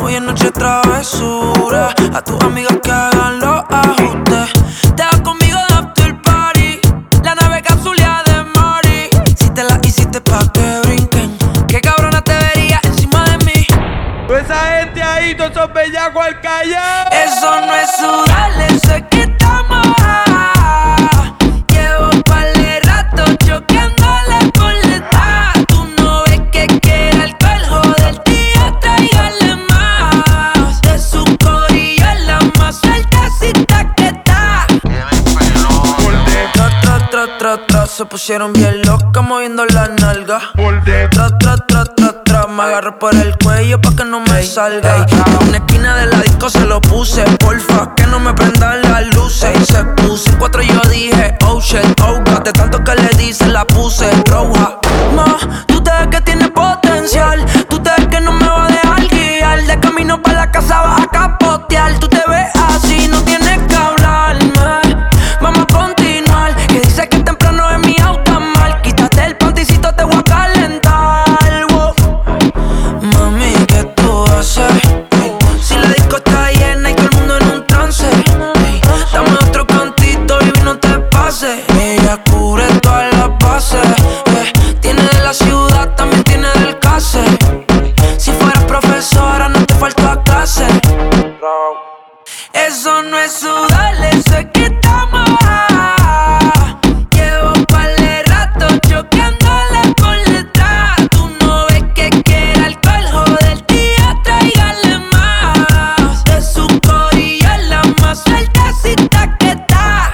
Hoy es noche travesura. A tus amigas que hagan los ajustes. Te vas conmigo de after party. La nave capsulea de Mari. Si te la hiciste pa' que brinquen. Qué cabrona te vería encima de mí. Toda esa gente ahí, todos esos bellacos al callar. Eso no es sudar, eso es que estamos high. Llevo par de rato choqueándole por detrás. Tú no ves que quiere alcohol, joder, tía, tráigale más. De su corillo es la más sueltecita que está. Tra, se pusieron bien locas moviendo las nalgas. Tra, me agarro por el cuello pa' que no me salga. En una esquina de la disco se lo puse, porfa, que no me prendan las luces. Y se puso en 4 y yo dije, oh shit, oh god. De tanto que le dice la puse roja. Ma, tú te ves que tienes potencial. Tú te ves que no me va a dejar guiar. De camino pa' la casa vas a capotear. Tú te ves así, no tienes que hablarme. Vamos a continuar, que dice que temprano es mi auto mal. Quítate el panticito, te voy a calentar, wow. Mami, ¿qué tú haces? Hey, si la disco está llena y todo el mundo en un trance, hey, dame otro cantito, baby, no te pases. Ella cubre todas las bases, tiene de la ciudad, también tiene del case. Si fueras profesora, no te falta clase. Eso no es sudar, eso es que estamos high. Llevo par de rato choqueándole por detrás. Tú no ves que quiere alcohol, joder, tía, tráigale más. De su corillo es la más sueltecita que está.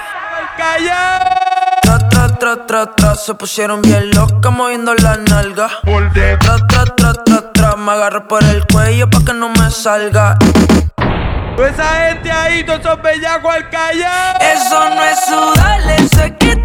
Tra, se pusieron bien locas moviendo las nalgas. Tra, me agarro por el cuello pa' que no me salga. Toda esa gente ahí, todos esos bellacos al callar. Eso no es sudar, eso es que